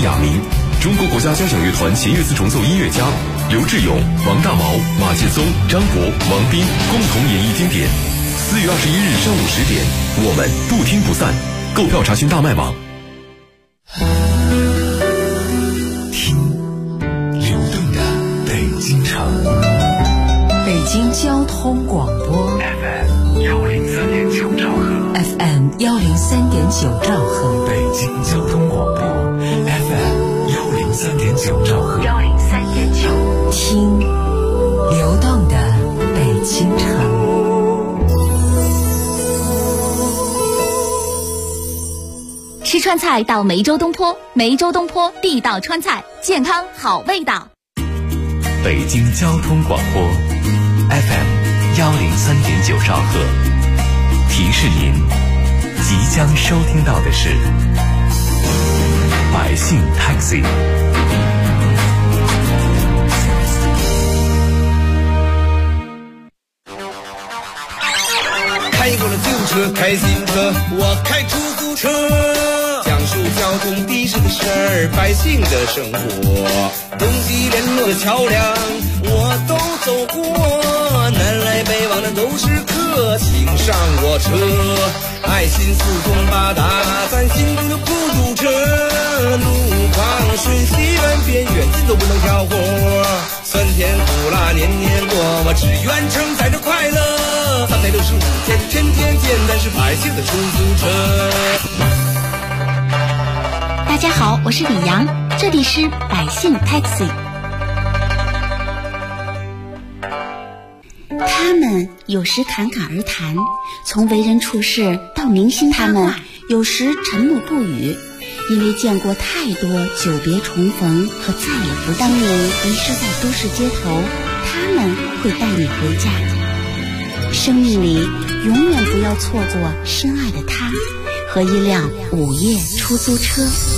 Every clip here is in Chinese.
雅名。中国国家交响乐团弦乐四重奏音乐家刘志勇、王大毛、马劲松、张博、王斌共同演绎经典。4月21日上午10点，我们不听不散。购票查询大麦网。 听流动的北京城， 北京交通广播 FM 103.9兆赫 FM 103.9兆赫， 北京交通广播 FM 103.9兆赫 103.9，听流动的北京城。 吃川菜到梅州东坡，梅州东坡地道川菜，健康好味道。 北京交通广播 FM 103.9兆赫，提示您即将收听到的是百姓 Taxi。 开过了救护车，开新车，我开出租车，讲述交通的士的事儿，百姓的生活，东西联络的桥梁我都走过，南来北往的都是客，请上我车，爱心四通八达，咱心中的出租车，路况瞬息万变，远近都不能挑活，酸甜苦辣年年过，我只愿承载着快乐，365天天天见，但是百姓的出租车。 大家好，我是李阳，这里是百姓 Taxi。 他们有时侃侃而谈，从为人处事到明星八卦，有时沉默不语，因为见过太多久别重逢和再也不见。当你迷失在都市街头，他们会带你回家。生命里永远不要错过深爱的他和一辆午夜出租车。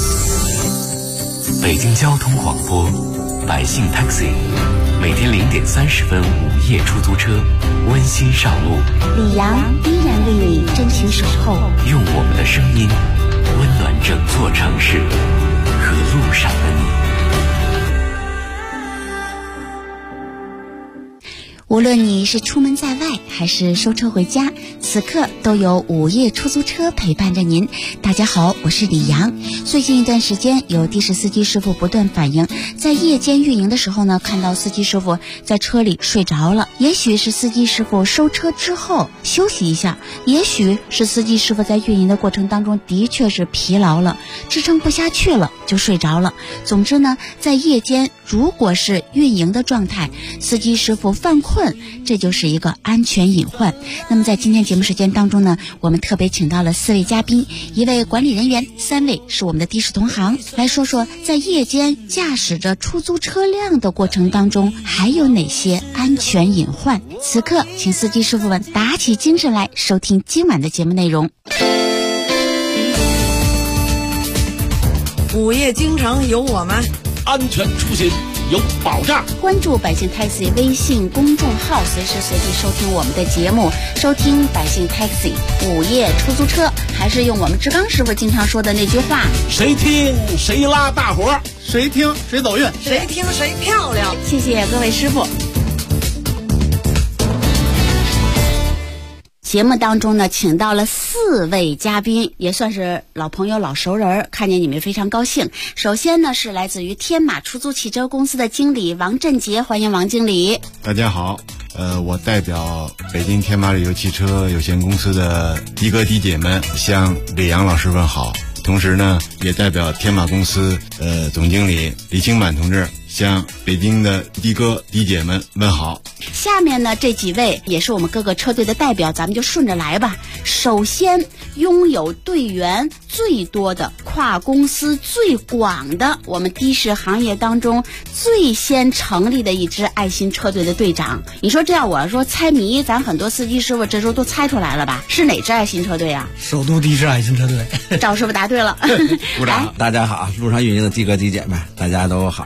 北京交通广播百姓 Taxi， 每天0点30分午夜出租车温馨上路， 李阳依然为你真情守候， 用我们的声音温暖整座城市和路上的你。 无论你是出门在外还是收车回家，此刻都有午夜出租车陪伴着您。大家好，我是李阳。最近一段时间，有的士司机师傅不断反映，在夜间运营的时候呢，看到司机师傅在车里睡着了。也许是司机师傅收车之后休息一下，也许是司机师傅在运营的过程当中的确是疲劳了，支撑不下去了，就睡着了。总之呢，在夜间如果是运营的状态，司机师傅犯困，这就是一个安全隐患。那么在今天节目时间当中呢，我们特别请到了4位嘉宾，一位管理人员，3位是我们的的士同行，来说说在夜间驾驶着出租车辆的过程当中还有哪些安全隐患。此刻请司机师傅们打起精神来，收听今晚的节目内容。 午夜京城有我们， 安全出行有保障。 关注百姓 Taxi 微信公众号，随时随地收听我们的节目，收听百姓 Taxi 午夜出租车。还是用我们志刚师傅经常说的那句话， 谁听谁拉大活，谁听谁走运， 谁听谁漂亮。 谢谢各位师傅。节目当中呢，请到了4位嘉宾，也算是老朋友老熟人，看见你们非常高兴。首先呢，是来自于天马出租汽车公司的经理王振杰，欢迎王经理。 大家好，我代表北京天马旅游汽车有限公司的的哥的姐们向李阳老师问好，同时呢，也代表天马公司总经理李清满同志向北京的的哥的姐们问好。 下面呢，这几位也是我们各个车队的代表，咱们就顺着来吧。首先，拥有队员最多的、跨公司最广的，我们的士行业当中最先成立的一支爱心车队的队长。你说这样我说猜谜，咱很多司机师傅这时候都猜出来了吧？是哪支爱心车队啊？ 首都的士爱心车队。 赵师傅答对了。 鼓掌。大家好，路上运营的的哥的姐们大家都好。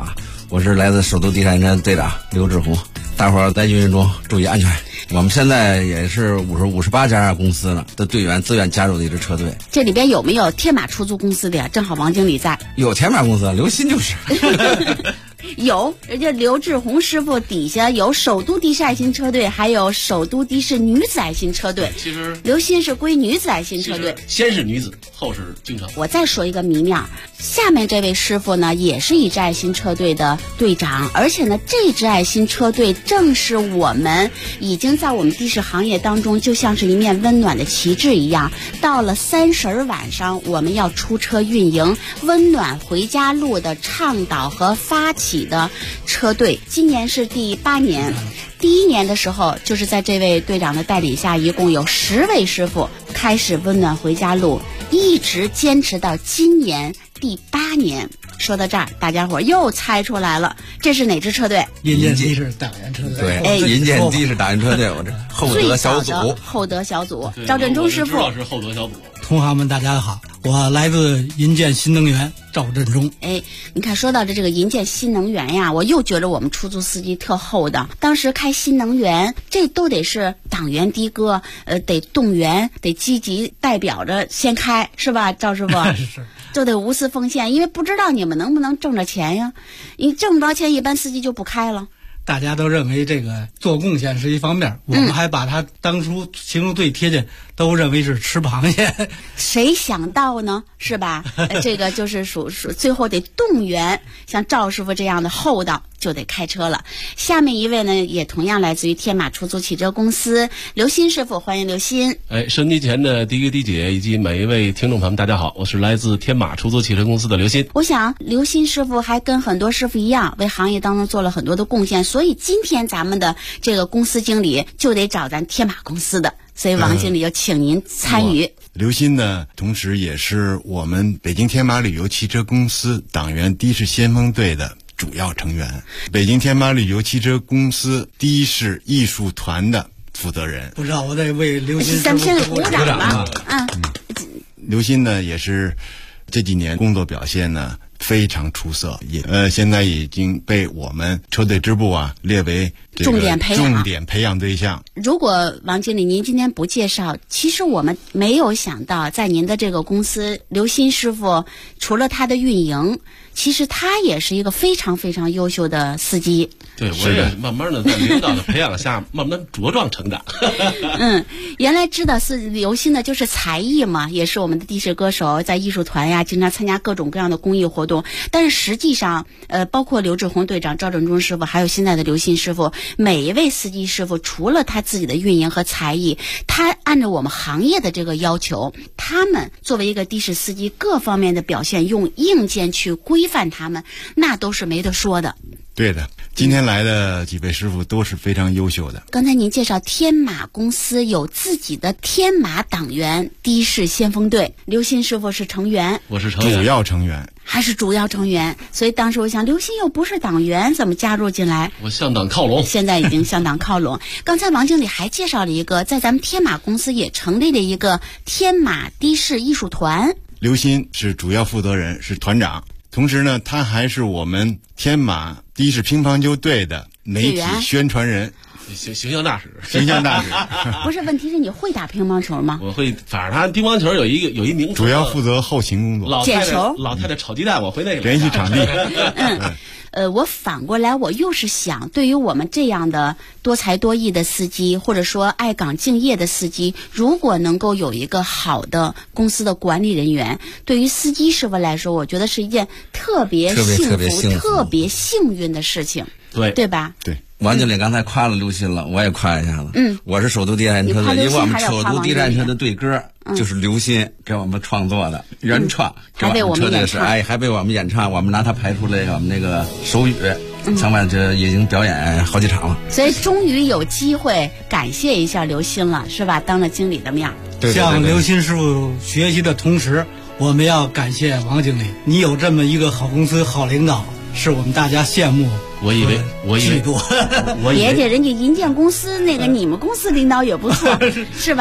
我是来自首都地产车队长刘志宏，大伙儿在运营中注意安全。我们现在也是58家公司了的队员自愿加入的一支车队。 这里边有没有天马出租公司的呀？正好王经理在。 有天马公司，刘鑫就是。 有，人家刘志宏师傅底下有首都的士爱心车队，还有首都的士女子爱心车队。 其实刘鑫是归女子爱心车队， 先是女子，后是京城。 我再说一个谜面，下面这位师傅呢，也是一支爱心车队的队长，而且呢，这支爱心车队正是我们已经在我们的士行业当中，就像是一面温暖的旗帜一样。到了30晚上，我们要出车运营温暖回家路的倡导和发起的车队，今年是第8年。第1年的时候，就是在这位队长的带领下，一共有10位师傅开始温暖回家路，一直坚持到今年第8年。说到这儿，大家伙又猜出来了，这是哪支车队？ 银建的士党员车队。 对，银建的士党员车队，我这厚德小组。 厚德小组，赵振中师傅。 知道是厚德小组。 同行们，大家好，我来自银建新能源赵振中。 你看，说到这个银建新能源呀，我又觉得我们出租司机特厚道。当时开新能源，这都得是党员的哥，得动员，得积极代表着先开，是吧，赵师傅？ 是。 就得无私奉献，因为不知道你们能不能挣着钱呀。你挣不着钱，一般司机就不开了。 大家都认为这个做贡献是一方面，我们还把它当初形容最贴切，都认为是吃螃蟹。 谁想到呢？是吧？这个就是属最后得动员像赵师傅这样的厚道，就得开车了。下面一位呢，也同样来自于天马出租汽车公司，刘鑫师傅，欢迎刘鑫。 收音机前的第一个、第姐以及每一位听众朋友们，大家好，我是来自天马出租汽车公司的刘鑫。 我想刘鑫师傅还跟很多师傅一样，为行业当中做了很多的贡献，所以今天咱们的这个公司经理就得找咱天马公司的，所以王经理要请您参与。 刘鑫呢，同时也是我们北京天马旅游汽车公司党员的士先锋队的主要成员，北京天马旅游汽车公司的士艺术团的负责人。 不知道我得为刘鑫咱们先鼓掌吧。 刘鑫呢，也是这几年工作表现呢非常出色，现在已经被我们车队支部列为重点培养对象。 如果王经理您今天不介绍，其实我们没有想到，在您的这个公司，刘鑫师傅除了他的运营，其实他也是一个非常非常优秀的司机。 对，我也慢慢的在领导的培养下，慢慢茁壮成长。 原来知道是刘鑫的就是才艺嘛，也是我们的的士歌手，在艺术团呀，经常参加各种各样的公益活动。但是实际上，包括刘志宏队长、赵振中师傅，还有现在的刘鑫师傅，每一位司机师傅，除了他自己的运营和才艺，他按照我们行业的这个要求，他们作为一个的士司机，各方面的表现，用硬件去规范他们，那都是没得说的。 对的，今天来的几位师傅都是非常优秀的。 刚才您介绍天马公司有自己的天马党员的士先锋队，刘鑫师傅是成员， 我是成员， 主要成员， 还是主要成员。所以当时我想，刘鑫又不是党员，怎么加入进来？ 我向党靠拢， 现在已经向党靠拢。刚才王经理还介绍了一个，在咱们天马公司也成立了一个天马的士艺术团。 刘鑫是主要负责人，是团长。同时呢，他还是我们天马的士乒乓球队的媒体宣传人， 形象大使。 不是，问题是你会打乒乓球吗？ 我会，反正他乒乓球有一名主要负责后勤工作， 捡球， 老太太炒鸡蛋，我会那个联系场地。 我反过来，我又是想，对于我们这样的多才多艺的司机，或者说爱岗敬业的司机，如果能够有一个好的公司的管理人员，对于司机师傅来说，我觉得是一件特别幸福、特别幸运的事情，对吧？ 对。 王经理刚才夸了刘鑫了，我也夸一下子。我是首都地产车队，因为我们首都地产车的队歌就是刘鑫给我们创作的原创， 还被我们演唱， 还被我们演唱，我们拿它排出了我们那个手语，相反这已经表演好几场了。 所以终于有机会感谢一下刘鑫了，是吧？当了经理的面， 向刘鑫师傅学习的同时，我们要感谢王经理，你有这么一个好公司、好领导，是我们大家羡慕。 我以为嫉妒， 别介，人家银建公司那个你们公司领导也不错，是吧？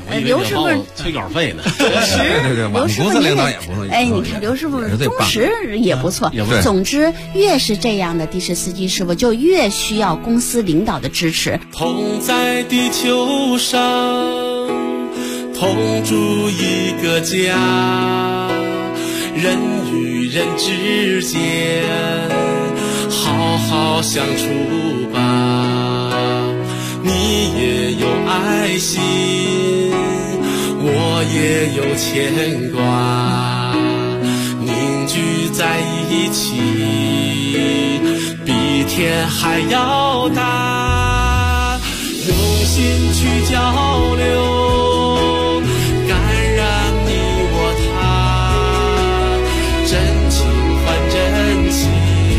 刘师傅催稿费呢。 对， 我们公司领导也不错。 哎，你看刘师傅忠实也不错。总之，越是这样的的士司机师傅，就越需要公司领导的支持。 同在地球上，同住一个家，人与人之间好好相处吧。你也有爱心，我也有牵挂，凝聚在一起，比天还要大。用心去交流，感染你我他，真情换真情，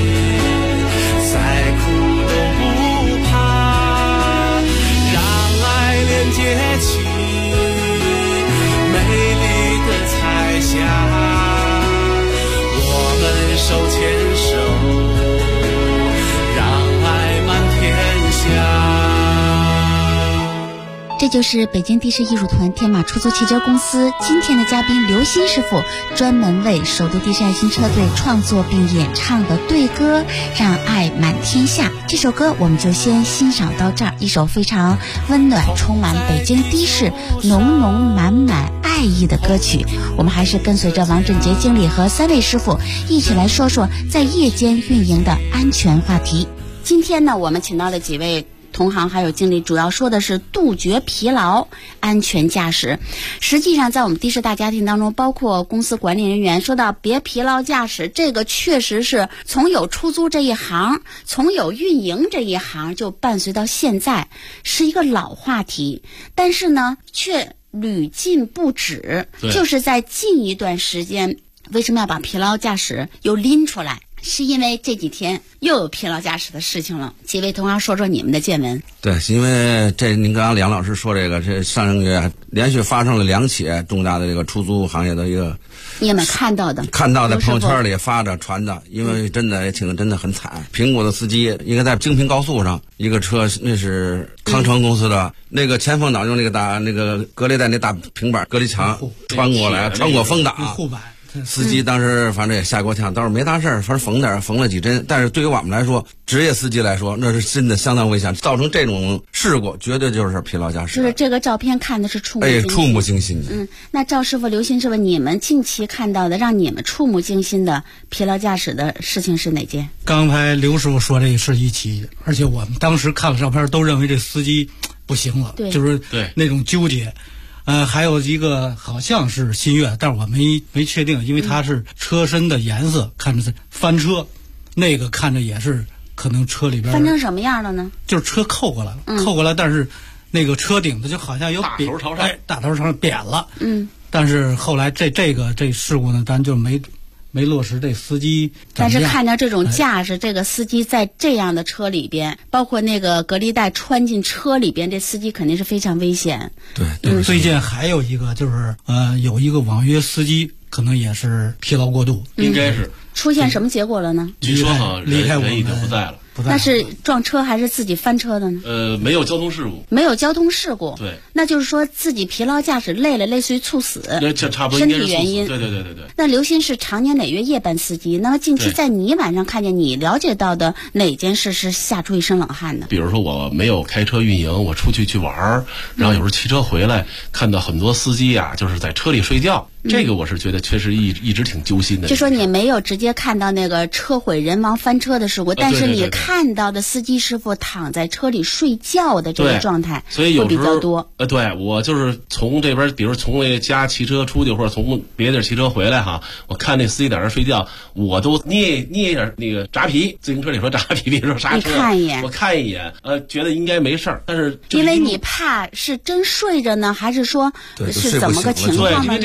再苦都不怕，让爱连接起美丽的彩霞，我们手牵手，让爱满天下。 这就是北京的士艺术团天马出租汽车公司今天的嘉宾刘鑫师傅专门为首都的士爱心车队创作并演唱的对歌《让爱满天下》。这首歌我们就先欣赏到这儿，一首非常温暖充满北京的士浓浓满满爱意的歌曲。我们还是跟随着王振杰经理和3位师傅一起来说说在夜间运营的安全话题。今天呢，我们请到了几位同行还有经理，主要说的是杜绝疲劳，安全驾驶。实际上在我们的士大家庭当中，包括公司管理人员，说到别疲劳驾驶，这个确实是从有出租这一行，从有运营这一行就伴随到现在，是一个老话题，但是呢却屡禁不止。就是在近一段时间，为什么要把疲劳驾驶又拎出来，是因为这几天又有疲劳驾驶的事情了。几位同行说说你们的见闻。 对，是因为这您刚刚梁老师说这个，这上个月连续发生了2起重大的这个出租行业的一个， 你们看到的朋友圈里发着传的，因为真的很惨。苹果的司机一个在京平高速上，一个车那是康城公司的，那个前风挡用那个隔离带那大平板隔离墙穿过风挡护板。 司机当时反正也吓过呛，倒是没大事儿，反正缝了几针。但是对于我们来说，职业司机来说，那是真的相当危险，造成这种事故绝对就是疲劳驾驶。 就是这个照片看的是触目惊心。那赵师傅、刘鑫师傅，你们近期看到的让你们触目惊心的疲劳驾驶的事情是哪件？ 刚才刘师傅说这是一起，而且我们当时看了照片都认为这司机不行了，就是那种纠结。还有一个好像是新月，但是我没确定，因为它是车身的颜色，看着是翻车，那个看着也是可能车里边翻成什么样了呢？ 就是车扣过来了，但是那个车顶子就好像有大头朝上， 大头朝上扁了。但是后来这事故呢，咱就没落实这司机。 但是看到这种架势，这个司机在这样的车里边，包括那个隔离带穿进车里边，这司机肯定是非常危险。 对，最近还有一个就是有一个网约司机可能也是疲劳过度， 应该是出现什么结果了呢？ 据说哈， 离开我们人已经不在了。 那是撞车还是自己翻车的呢？ 没有交通事故。 没有交通事故。 对。 那就是说自己疲劳驾驶累了，类似于猝死。 这差不多身体原因。 对。 那刘鑫是常年累月夜班司机，那么近期在你晚上看见你了解到的哪件事是吓出一身冷汗的？ 比如说我没有开车运营，我出去玩，然后有时候骑车回来，看到很多司机啊，就是在车里睡觉。这个我是觉得确实一直挺揪心的。 就说你没有直接看到那个车毁人亡翻车的事故，但是你看到的司机师傅躺在车里睡觉的这个状态， 所以有会比较多。 对，我就是从这边，比如从那家骑车出去，或者从别地儿骑车回来哈，我看那司机在那睡觉，我都捏一点那个扎皮，自行车里说扎皮，别说刹车， 你看一眼， 我看一眼，觉得应该没事儿，但是因为你怕是真睡着呢，还是说是怎么个情况呢？ 对，因为这个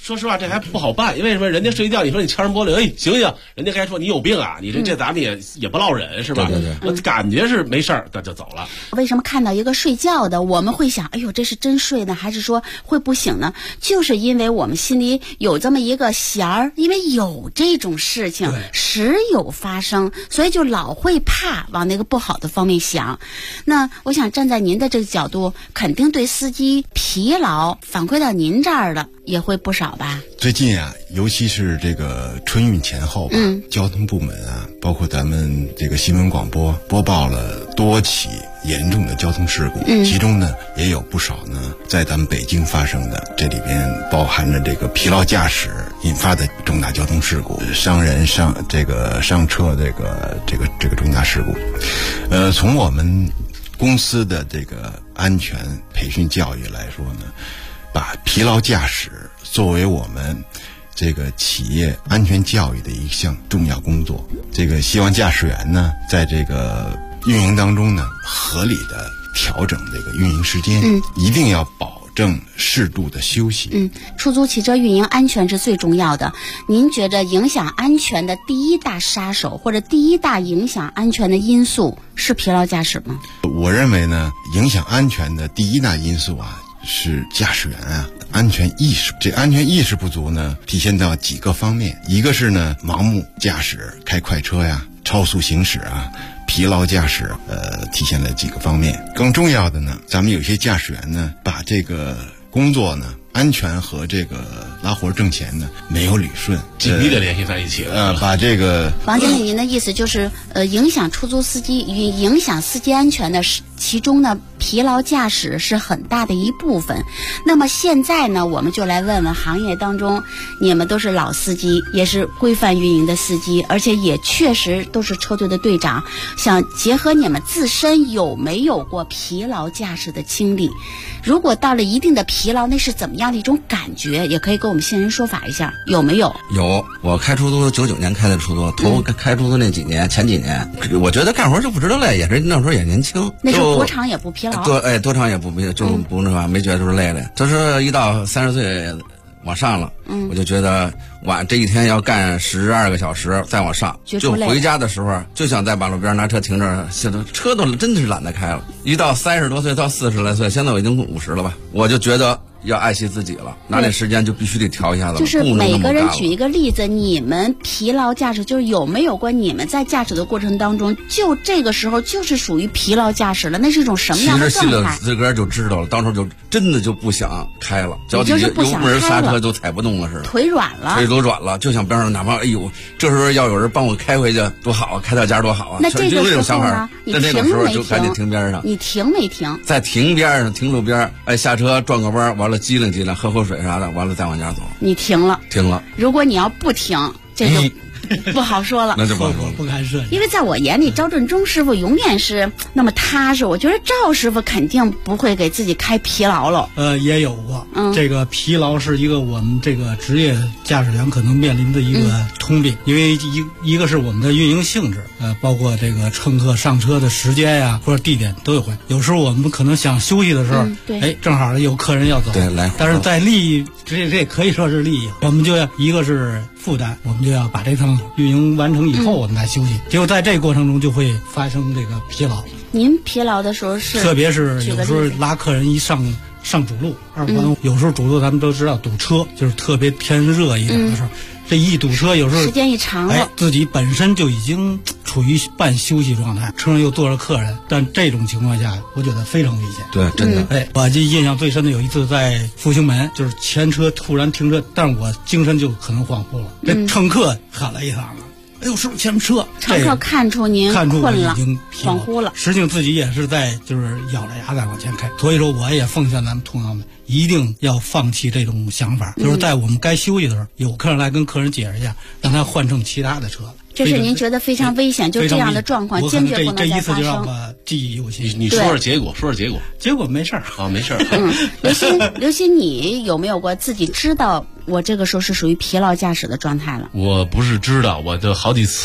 说实话，这还不好办，因为什么？人家睡觉，你说你敲人玻璃，哎，醒醒，人家该说你有病啊，你这咱们也不落忍，是吧？ 对。 我感觉是没事儿，那就走了。 为什么看到一个睡觉的，我们会想，哎呦，这是真睡呢，还是说会不醒呢？就是因为我们心里有这么一个弦儿，因为有这种事情时有发生，所以就老会怕往那个不好的方面想。那我想站在您的这个角度，肯定对司机疲劳反馈到您这儿的也会不少吧？ 最近啊，尤其是这个春运前后吧，交通部门啊，包括咱们这个新闻广播播报了多起严重的交通事故，其中呢也有不少呢在咱们北京发生的，这里边包含着这个疲劳驾驶引发的重大交通事故，伤人上车这个重大事故。从我们公司的这个安全培训教育来说呢，把疲劳驾驶作为我们这个企业安全教育的一项重要工作。这个希望驾驶员呢，在这个运营当中呢，合理的调整这个运营时间，一定要保证适度的休息。 出租汽车运营安全是最重要的。您觉得影响安全的第一大杀手或者第一大影响安全的因素是疲劳驾驶吗？ 我认为呢，影响安全的第一大因素啊，是驾驶员啊安全意识。这安全意识不足呢，体现到几个方面，一个是呢盲目驾驶，开快车呀，超速行驶啊，疲劳驾驶，体现了几个方面。更重要的呢，咱们有些驾驶员呢，把这个工作呢，安全和这个拉活挣钱呢没有捋顺， 紧密的联系在一起了。 把这个王经理，您的意思就是影响出租司机影响司机安全的其中呢，疲劳驾驶是很大的一部分。那么现在呢，我们就来问问行业当中，你们都是老司机，也是规范运营的司机，而且也确实都是车队的队长，想结合你们自身有没有过疲劳驾驶的经历？如果到了一定的疲劳，那是怎么样的一种感觉？也可以跟我们现身说法一下，有没有？ 有，我开出租99年开的出租，开出租那几年，前几年，我觉得干活就不知道累，也是那时候也年轻， 那时候多长也不疲劳， 多长也不就不那啥，没觉得就是累的。就是一到30岁往上了，我就觉得这一天要干12个小时，再往上，就回家的时候就想在马路边拿车停着，车都真的是懒得开了。一到30多岁到40来岁，现在我已经50了吧，我就觉得要爱惜自己了，拿点时间就必须得调一下子， 就是每个人举一个例子，你们疲劳驾驶就是有没有过你们在驾驶的过程当中，就这个时候就是属于疲劳驾驶了，那是一种什么样的状态？其实心里自个儿就知道了，当时就真的就不想开了，脚底下油门刹车就踩不动了似的， 腿软了， 腿都软了，就想边上哪怕哎呦，这时候要有人帮我开回去多好啊，开到家多好啊。 那这个时候呢，你停没停？ 就赶紧停边上， 你停没停？ 在停边上，停路边，下车转个弯，完了机灵，喝口水啥的，完了再往家走。 你停了。如果你要不停，这就不好说了。 那就不好说了， 不敢说。 因为在我眼里，赵振中师傅永远是那么踏实。我觉得赵师傅肯定不会给自己开疲劳了。 也有过。这个疲劳是一个我们这个职业驾驶员可能面临的一个通病，因为一个是我们的运营性质，包括这个乘客上车的时间呀或者地点都有关。有时候我们可能想休息的时候，正好有客人要走，但是在利益这可以说是利益，我们就要一个是负担，我们就要把这趟运营完成以后我们再休息，结果在这个过程中就会发生这个疲劳。 您疲劳的时候是特别是有时候拉客人一上主路2环，有时候主路咱们都知道堵车，就是特别天热一点的时候，这一堵车有时候时间一长了， 自己本身就已经处于半休息状态，车上又坐着客人，但这种情况下我觉得非常危险。 对，真的。 我记印象最深的有一次在复兴门，就是前车突然停车，但是我精神就可能恍惚了，这乘客喊了一嗓子，哎呦，是不是前面车？ 乘客看出您困了， 已经恍惚了。 实际上自己也是在就是咬着牙在往前开，所以说我也奉劝咱们同行们一定要放弃这种想法，就是在我们该休息的时候，有客人来跟客人解释一下，让他换成其他的车了。 这是您觉得非常危险，就这样的状况坚决不能再发生。 这一次就让我记忆犹新。 你说说结果， 结果没事儿啊，没事儿。 刘鑫，你有没有过自己知道我这个时候是属于疲劳驾驶的状态了？ 我不是知道，我就好几次了。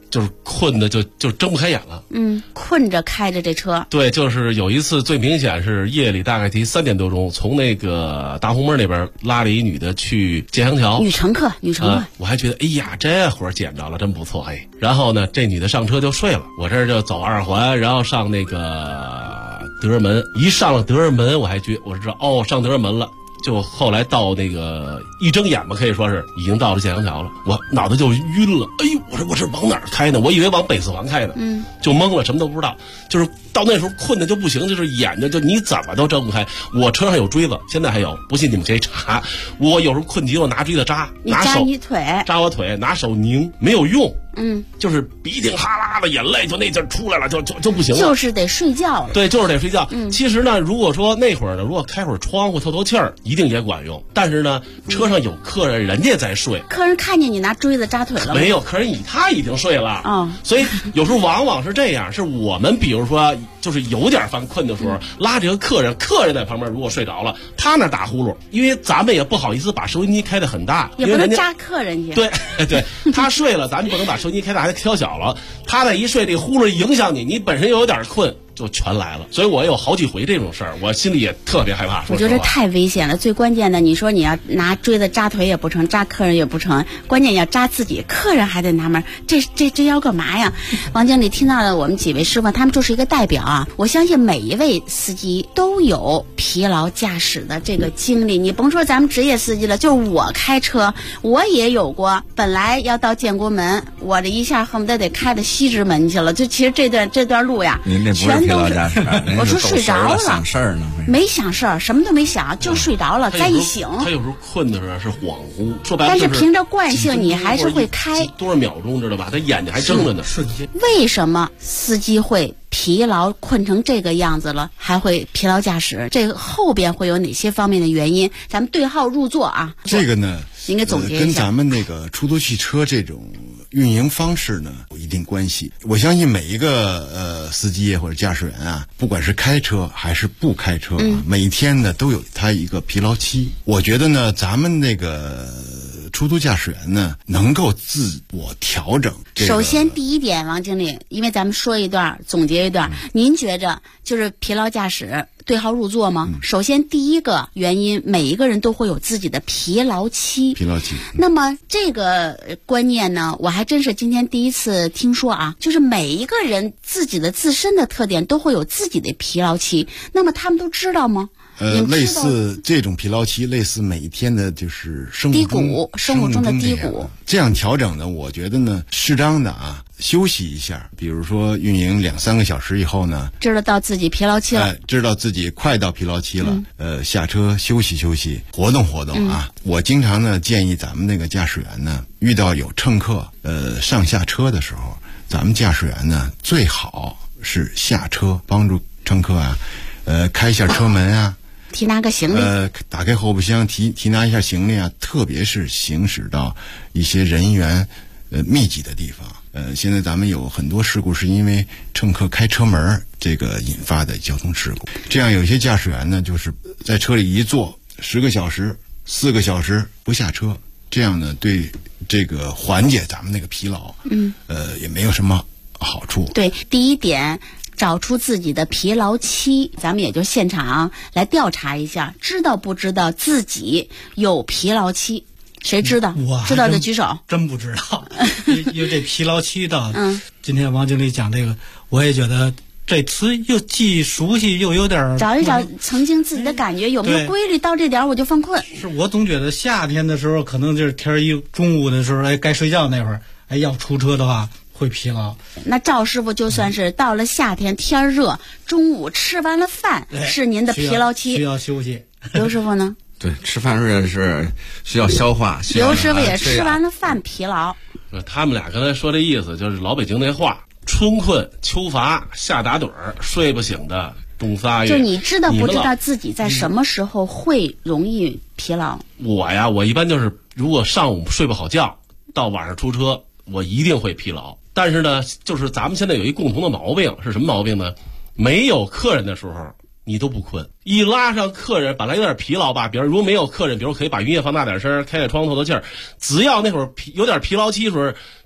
就是困的就睁不开眼了。 困着开着这车。 对，就是有一次最明显是夜里大概3点多钟，从那个大红门那边拉了一女的去建祥桥。 女乘客。 我还觉得哎呀，这活捡着了，真不错嘿。然后呢，这女的上车就睡了，我这就走2环，然后上那个德胜门。一上了德胜门，我知道上德胜门了。就后来到那个一睁眼吧，可以说是已经到了建祥桥了，我脑袋就晕了。哎呦，我这往哪儿开呢？我以为往北四环开呢，就懵了，什么都不知道。就是到那时候困的就不行，就是眼睛就你怎么都睁不开。我车上有锥子，现在还有，不信你们可以查。我有时候困急，我拿锥子扎， 扎你腿， 扎我腿，拿手拧，没有用。就是鼻涕哈啦的，眼泪就那劲儿出来了，就不行了， 就是得睡觉了。 对，就是得睡觉。其实呢，如果说那会儿呢，如果开会儿窗户透气儿，一定也管用。但是呢，车上有客人，人家在睡， 客人看见你拿锥子扎腿了吗？ 没有，客人他已经睡了。所以有时候往往是这样，是我们比如说就是有点犯困的时候，拉这个客人在旁边如果睡着了，他那打呼噜，因为咱们也不好意思把收音机开得很大， 也不能扎客人去。 对，他睡了，咱就不能把收音机开大，还得调小了。他那一睡，这呼噜影响你本身又有点困，就全来了。所以我有好几回这种事儿，我心里也特别害怕。 我觉得太危险了。最关键的，你说你要拿锥子扎腿也不成，扎客人也不成，关键要扎自己，客人还得纳闷，这要干嘛呀？王经理听到了我们几位师傅，他们就是一个代表啊。我相信每一位司机都有疲劳驾驶的这个经历，你甭说咱们职业司机了，就是我开车，我也有过。本来要到建国门，我这一下恨不得开到西直门去了。就其实这段路呀， 您这不是疲劳驾驶， 我说睡着了， 想事儿呢， 没想事儿，什么都没想，就睡着了。再一醒， 他有时候困的时候是恍惚，说白了， 但是凭着惯性，你还是会开多少秒钟，知道吧？他眼睛还睁着呢， 瞬间。 为什么司机会疲劳困成这个样子了，还会疲劳驾驶？这个后边会有哪些方面的原因？咱们对号入座啊。 这个呢， 应该总结一下， 跟咱们那个出租汽车这种运营方式呢有一定关系。我相信每一个司机或者驾驶员啊，不管是开车还是不开车每天呢都有他一个疲劳期。我觉得呢，咱们那个出租驾驶员呢能够自我调整。 首先第一点，王经理，因为咱们说一段总结一段，您觉着就是疲劳驾驶对号入座吗？首先第一个原因，每一个人都会有自己的疲劳期。那么这个观念呢，我还真是今天第一次听说啊，就是每一个人自己的自身的特点都会有自己的疲劳期。那么他们都知道吗？ 类似这种疲劳期，类似每一天的就是生活中的低谷。这样调整呢，我觉得呢，适当的休息一下，比如说运营2-3个小时以后呢， 知道到自己疲劳期了， 知道自己快到疲劳期了，下车休息休息，活动活动啊。我经常呢建议咱们那个驾驶员呢，遇到有乘客上下车的时候，咱们驾驶员呢最好是下车帮助乘客开一下车门啊。 提拿个行李， 打开后备箱提拿一下行李啊，特别是行驶到一些人员密集的地方。现在咱们有很多事故是因为乘客开车门这个引发的交通事故。这样有些驾驶员呢，就是在车里一坐10个小时、4个小时不下车，这样呢对这个缓解咱们那个疲劳，也没有什么好处。 对，第一点。找出自己的疲劳期，咱们也就现场来调查一下，知道不知道自己有疲劳期？谁知道？知道的举手。 真不知道，因为这疲劳期到，今天王经理讲这个，我也觉得这词又既熟悉又有点找一找曾经自己的感觉有没有规律，到这点我就犯困。 是我总觉得夏天的时候，可能就是天一中午的时候，该睡觉那会儿，要出车的话。会疲劳。 那赵师傅就算是到了夏天天热，中午吃完了饭是您的疲劳期， 需要休息。 刘师傅呢？ 对，吃饭是需要消化。 刘师傅也吃完了饭疲劳。 他们俩刚才说这意思就是老北京那话：春困秋乏夏打盹儿，睡不醒的冬仨月。 就你知道不知道自己在什么时候会容易疲劳？ 我一般就是如果上午睡不好觉，到晚上出车，我一定会疲劳。但是呢，就是咱们现在有一共同的毛病，是什么毛病呢？没有客人的时候你都不困，一拉上客人本来有点疲劳吧，比如如果没有客人，比如可以把音乐放大点声，开开窗透透气儿，只要那会儿有点疲劳期的时候，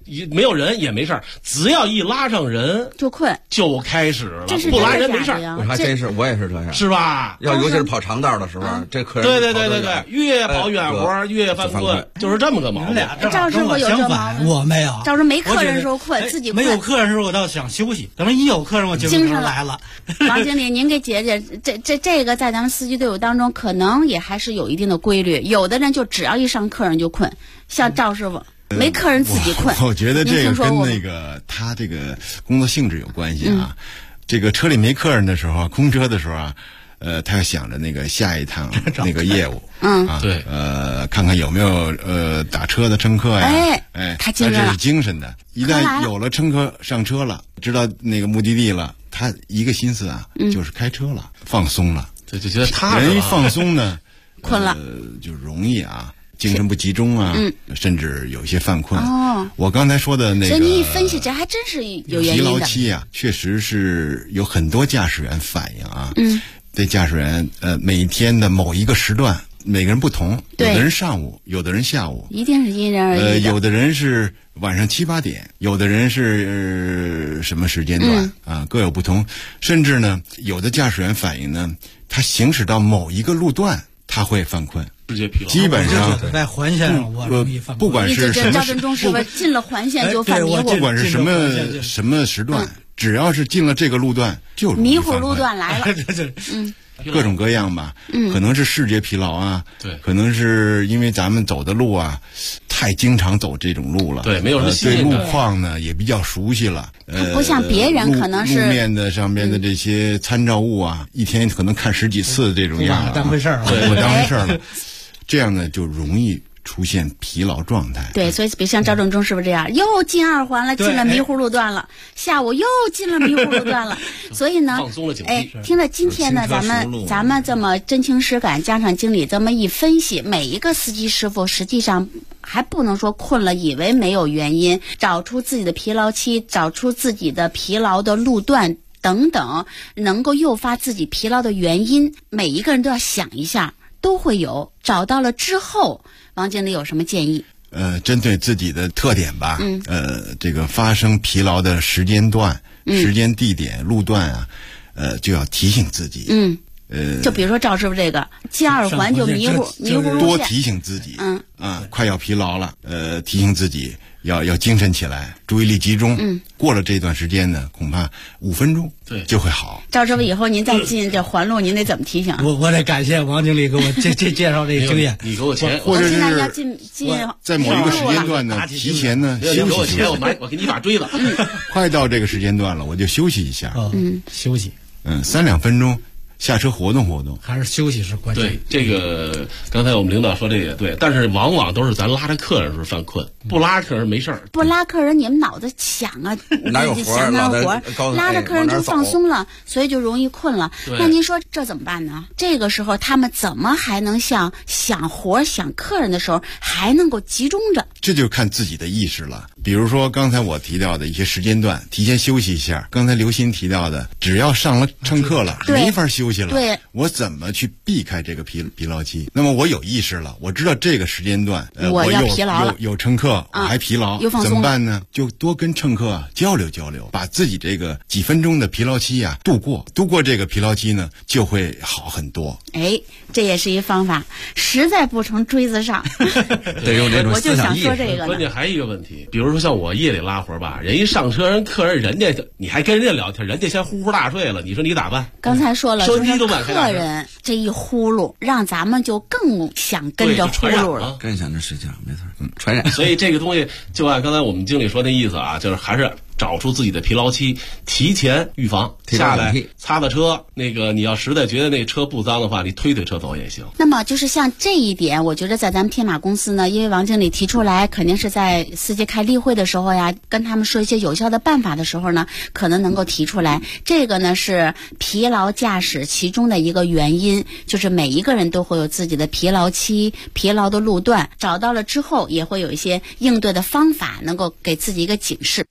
没有人也没事儿，只要一拉上人就困， 就开始了， 这是不拉人没事儿。 我还真是，我也是这样， 是吧？ 尤其是跑长道的时候，这客人对，越跑远活越犯困，就是这么个毛病。 赵师傅有这毛病， 我没有。 赵师傅没客人的时候困，自己困。 没有客人的时候，我倒想休息。等一有客人，我精神来了。 王经理，您给解解这个在咱们司机队伍当中，可能也还是有一定的规律。有的人就只要一上客人就困，像赵师傅。没客人自己困， 我觉得这个跟那个他这个工作性质有关系啊。这个车里没客人的时候，空车的时候啊，他要想着那个下一趟那个业务， 对， 看看有没有打车的乘客呀， 他这是精神的。一旦有了乘客上车了，知道那个目的地了，他一个心思啊，就是开车了，放松了， 就觉得踏实。 人一放松呢， 困了， 就容易啊。精神不集中啊，甚至有一些犯困。我刚才说的那个， 所以你一分析，这还真是有原因的。 疲劳期啊，确实是有很多驾驶员反映啊。对驾驶员，每天的某一个时段，每个人不同，有的人上午，有的人下午， 一定是因人而异的。 有的人是晚上7、8点，有的人是什么时间段啊，各有不同。甚至呢，有的驾驶员反映呢，他行驶到某一个路段，他会犯困。基本上在环线上，我容易犯困。 不管是什么， 赵振中是不是进了环线就犯迷糊？ 不管是什么时段，只要是进了这个路段，就迷糊路段来了。 各种各样吧，可能是视觉疲劳啊， 对， 可能是因为咱们走的路啊，太经常走这种路了， 对，没有什么新鲜对路况呢也比较熟悉了， 不像别人可能是路面的上边的这些参照物啊，一天可能看10几次这种样， 当回事儿， 我当回事儿了，这样呢就容易出现疲劳状态。 对，所以比如像赵正中是不是这样？又进2环了，进了迷糊路段了，下午又进了迷糊路段了。所以呢， 放松了警惕。 听了今天呢，咱们这么真情实感，加上经理这么一分析，每一个司机师傅实际上还不能说困了，以为没有原因，找出自己的疲劳期，找出自己的疲劳的路段等等，能够诱发自己疲劳的原因，每一个人都要想一下，都会有。找到了之后，王经理有什么建议？ 针对自己的特点吧，这个发生疲劳的时间段、时间、地点、路段啊，就要提醒自己。 就比如说赵师傅这个进2环就迷糊路线， 多提醒自己。快要疲劳了，提醒自己要精神起来，注意力集中。过了这段时间呢，恐怕5分钟就会好。 赵师傅，以后您再进这环路，您得怎么提醒？ 我得感谢王经理给我介绍这个经验。 你给我钱， 或者是要进在某一个时间段呢，提前呢休息。 给我钱，我给你一把锥子。 快到这个时间段了，我就休息一下。 休息。 3、2分钟。下车活动活动， 还是休息是关键。 对，这个刚才我们领导说这也对，但是往往都是咱拉着客人时候犯困，不拉客人没事儿。 不拉客人，你们脑子想啊， 哪有活儿？ 拉着客人就放松了，所以就容易困了。那您说这怎么办呢？这个时候他们怎么还能像想活儿、想客人的时候还能够集中着？ 这就看自己的意识了。比如说刚才我提到的一些时间段，提前休息一下。刚才刘鑫提到的，只要上了乘客了，没法休息了。 对， 我怎么去避开这个疲劳期？那么我有意识了，我知道这个时间段， 我要疲劳了， 有乘客，我还疲劳， 怎么办呢？就多跟乘客交流交流，把自己这个几分钟的疲劳期啊度过这个疲劳期呢，就会好很多。 这也是一方法，实在不成锥子上。 得用这种我就想说这个。 关键还有一个问题，比如说像我夜里拉活吧，人一上车，客人家你还跟人家聊天，人家先呼呼大睡了，你说你咋办？ 刚才说了， 收机都客人这一呼噜，让咱们就更想跟着呼噜了， 更想着睡觉，没错，传染。 所以这个东西就按刚才我们经理说那意思啊，就是还是找出自己的疲劳期，提前预防，下来擦擦车。那个你要实在觉得那车不脏的话，你推车走也行。 那么就是像这一点，我觉得在咱们天马公司呢，因为王经理提出来，肯定是在司机开例会的时候呀，跟他们说一些有效的办法的时候呢，可能能够提出来。这个呢是疲劳驾驶其中的一个原因，就是每一个人都会有自己的疲劳期、疲劳的路段，找到了之后，也会有一些应对的方法，能够给自己一个警示。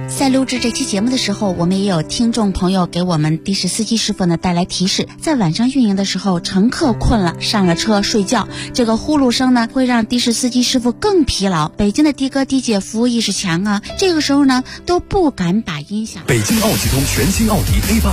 在录制这期节目的时候，我们也有听众朋友给我们的士司机师傅呢带来提示，在晚上运营的时候，乘客困了上了车睡觉，这个呼噜声呢会让的士司机师傅更疲劳。北京的的哥的姐服务意识强啊，这个时候呢都不敢把音响。 北京奥汽通全新奥迪A8